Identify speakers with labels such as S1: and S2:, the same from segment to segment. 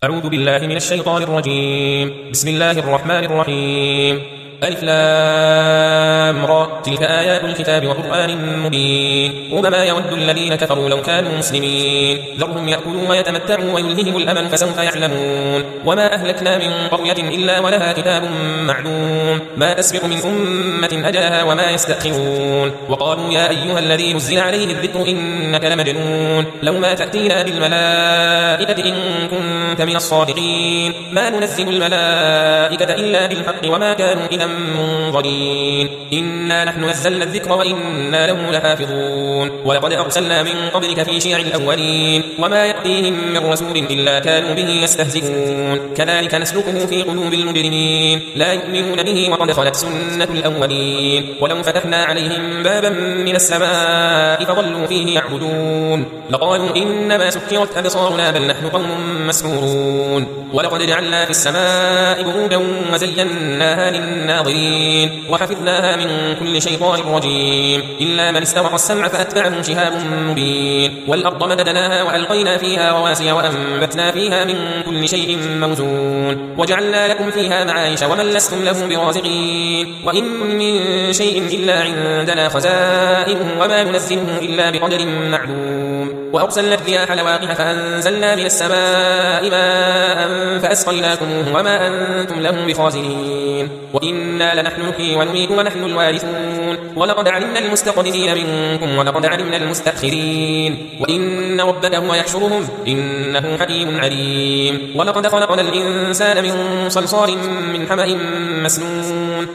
S1: أعوذ بالله من الشيطان الرجيم. بسم الله الرحمن الرحيم. ألف لام را، تلك آيات الكتاب وقرآن مبين. ربما يود الذين كفروا لو كانوا مسلمين، ذرهم يأكلوا ويتمتعوا ويلههم الأمل فسوف يعلمون. وما أهلكنا من قرية إلا ولها كتاب معلوم، ما تسبق من أمة أجلها وما يستأخرون. وقالوا يا أيها الذي نزل عليه الذكر إنك لمجنون، لو ما تأتينا بالملائكة إن كنت من الصادقين. ما ننزل الملائكة إلا بالحق وما كانوا إذا منظرين. إنا نحن نزلنا الذكر وإنا له لحافظون. ولقد أرسلنا من قبلك في شيع الأولين، وما يأتيهم من رسول إلا كانوا به يستهزئون. كذلك نسلكه في قلوب المجرمين، لا يؤمنون به وقد خلت سنة الأولين. ولو فتحنا عليهم بابا من السماء فظلوا فيه يعبدون لقالوا إنما سكرت أبصارنا بل نحن قوم مسحورون. ولقد جعلنا في السماء بروجا وزيناها للناظرين وحفظناها من كل شيطان رجيم، إلا من استرق السمع فأتبعه شهاب مبين. والأرض مددناها وألقينا فيها رواسي وأنبتنا فيها من كل شيء موزون، وجعلنا لكم فيها معايش ومن لستم له برازقين. وإن من شيء إلا عندنا خزائنه وما ننزله إلا بقدر معلوم. وأرسلنا الرياح لواقح فأنزلنا من السماء ماء فأسقيناكموه وما أنتم له بخازنين. وإنا لنحن نحيي ونميت ونحن الوارثون. ولقد علمنا المستقدمين منكم ولقد علمنا المستأخرين. وإن ربك هو يحشرهم إنه حكيم عليم. ولقد خلقنا الإنسان من صلصال من حمأ مسنون،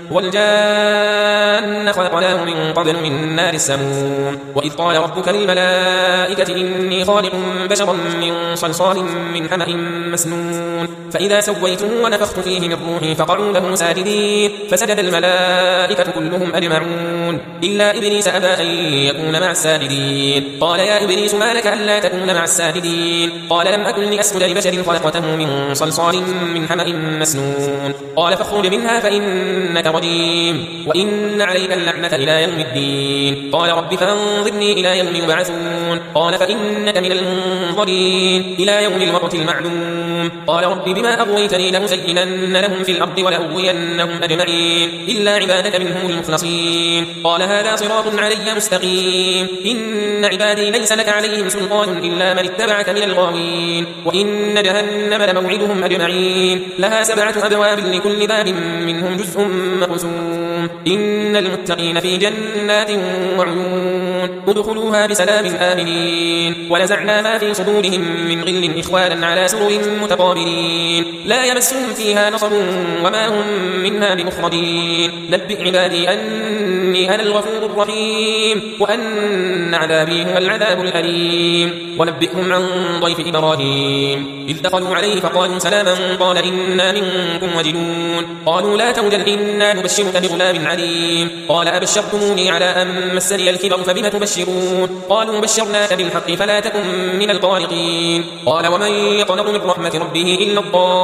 S1: والجان خلقناه من قبل من نار السموم. وإذ قال ربك للملائكة إني خالق بشرا من صلصال من حمأ مسنون، فإذا سويته ونفخت فيه من روحي فقعوا له ساجدين. فسجد الملائكة كلهم أجمعون إلا إبليس أبى أن يكون مع الساجدين. قال يا إبليس ما لك ألا تكون مع الساجدين؟ قال لم أكن لأسجد لبشر خلقته من صلصال من حمأ مسنون. قال فاخرج منها فإنك رجيم وإن عليك اللعنة إلى يوم الدين. قال رب فانظرني إلى يوم يبعثون. قال فإنك من المنظرين إلى يوم الوقت المعلوم. قال رب بما أغويتني لأزينن لهم في الأرض ولأغوينهم أجمعين إلا عبادك منهم المخلصين. قال هذا صراط علي مستقيم. إن عبادي ليس لك عليهم سلطان إلا من اتبعك من الغاوين. وإن جهنم لموعدهم أجمعين، لها 7 أبواب لكل باب منهم جزء مقسوم. إن المتقين في جنات وعيون ادخلوها بسلام آمنين. ونزعنا ما في صدورهم من غل إخوانا على سرر متقابلين، لا يمسهم فيها نصب وما هم منها بمخرجين. نبئ عبادي أني أنا الغفور الرحيم وأن عذابي هو العذاب الأليم. ونبئهم عن ضيف إبراهيم إذ دخلوا عليه فقالوا سلاما قال إنا منكم وجلون. قالوا لا توجل إنا نبشرك بغلام عليم. قال أبشرتموني على أن مسني الكبر فبم تبشرون؟ قالوا بشرناك بالحق فلا تكن من القانطين. قال ومن يقنط من رحمة ربه إلا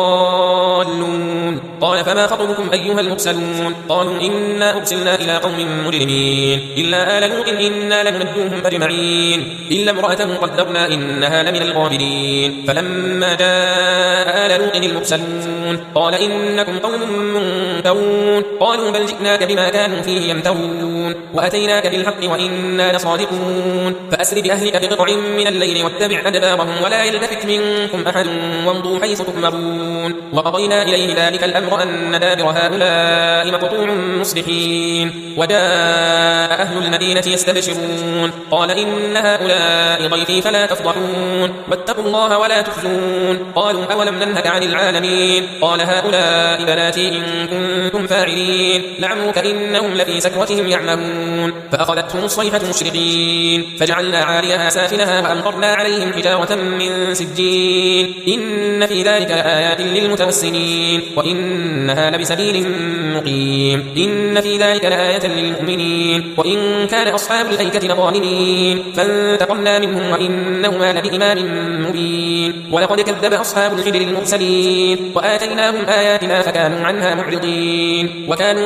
S1: الضالون. قال فما خطبكم أيها المرسلون؟ قالوا إنا أرسلنا إلى قوم مجرمين إلا آل لوط إنا لننجوهم أجمعين إلا امرأته قدرنا إنها لمن الغابرين. فلما جاء آل لوط المرسلون قال إنكم قوم منكرون. قالوا بل جئناك بما كانوا فيه يمترون وأتيناك بالحق وإنا لصادقون. فأسر بأهلك بقطع من الليل واتبع أدبارهم ولا يلتفت منكم أحد وامضوا حيث تؤمرون. وقضينا إليه ذلك الأمر أن دابر هؤلاء مقطوع مصبحين. وجاء أهل المدينة يستبشرون قال إن هؤلاء ضيفي فلا تفضحون واتقوا الله ولا تخزون. قالوا أولم ننهك عن العالمين؟ قال هؤلاء بناتي إن كنتم فاعلين لعمرك إنهم لفي سكرتهم يعمهون. فأخذتهم الصيحة مشرقين فجعلنا عاليها سافلها وأمطرنا عليهم حجارة من سجين. إن في ذلك لآيات للمتوسمين وإنها لبسبيل مقيم. إن في ذلك لآية للمؤمنين وإن كان أصحاب الأيكة لظالمين فانتقمنا منهم وإنهما لبإمام مبين. ولقد كذب أصحاب الحجر المرسلين وآتيناهم آياتنا فكانوا عنها معرضين. وكانوا ينحتون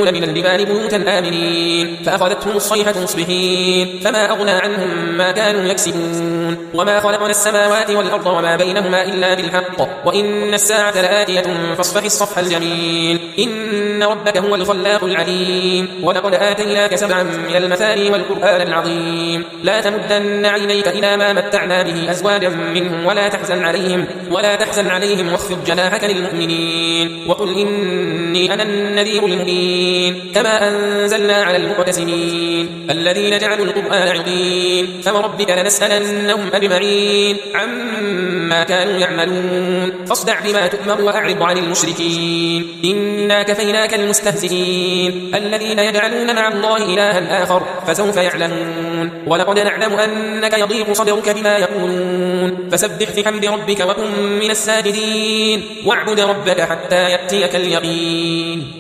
S1: ينحتون من الجبال بيوتا آمنين فأخذتهم الصيحة مصبحين فما أغنى عنهم ما كانوا يكسبون وما خلقنا السماوات والأرض وما بينهما إلا بالحق وإن الساعة لآتية فاصفح الصفح الجميل إن ربك هو الخلاق العليم ولقد آتيناك 7 من المثاني والقرآن العظيم لا تمدن عينيك إلى ما متعنا به أزواجا منهم ولا تحزن عليهم واخفض جناحك للمؤمنين وقل إني أنا النذير المبين كما أنزلنا على المقتسمين الذين جعلوا القرآن عظيم فوربك لنسألنهم أجمعين عما كانوا يعملون فاصدع بما تؤمر وأعرض عن المشركين إنا كفيناك المستهزئين الذين يجعلون مع الله إلها آخر فسوف يعلمون ولقد نعلم أنك يضيق صدرك بما يقولون فسبح بحمد ربك وكن من الساجدين واعبد ربك حتى يأتيك اليقين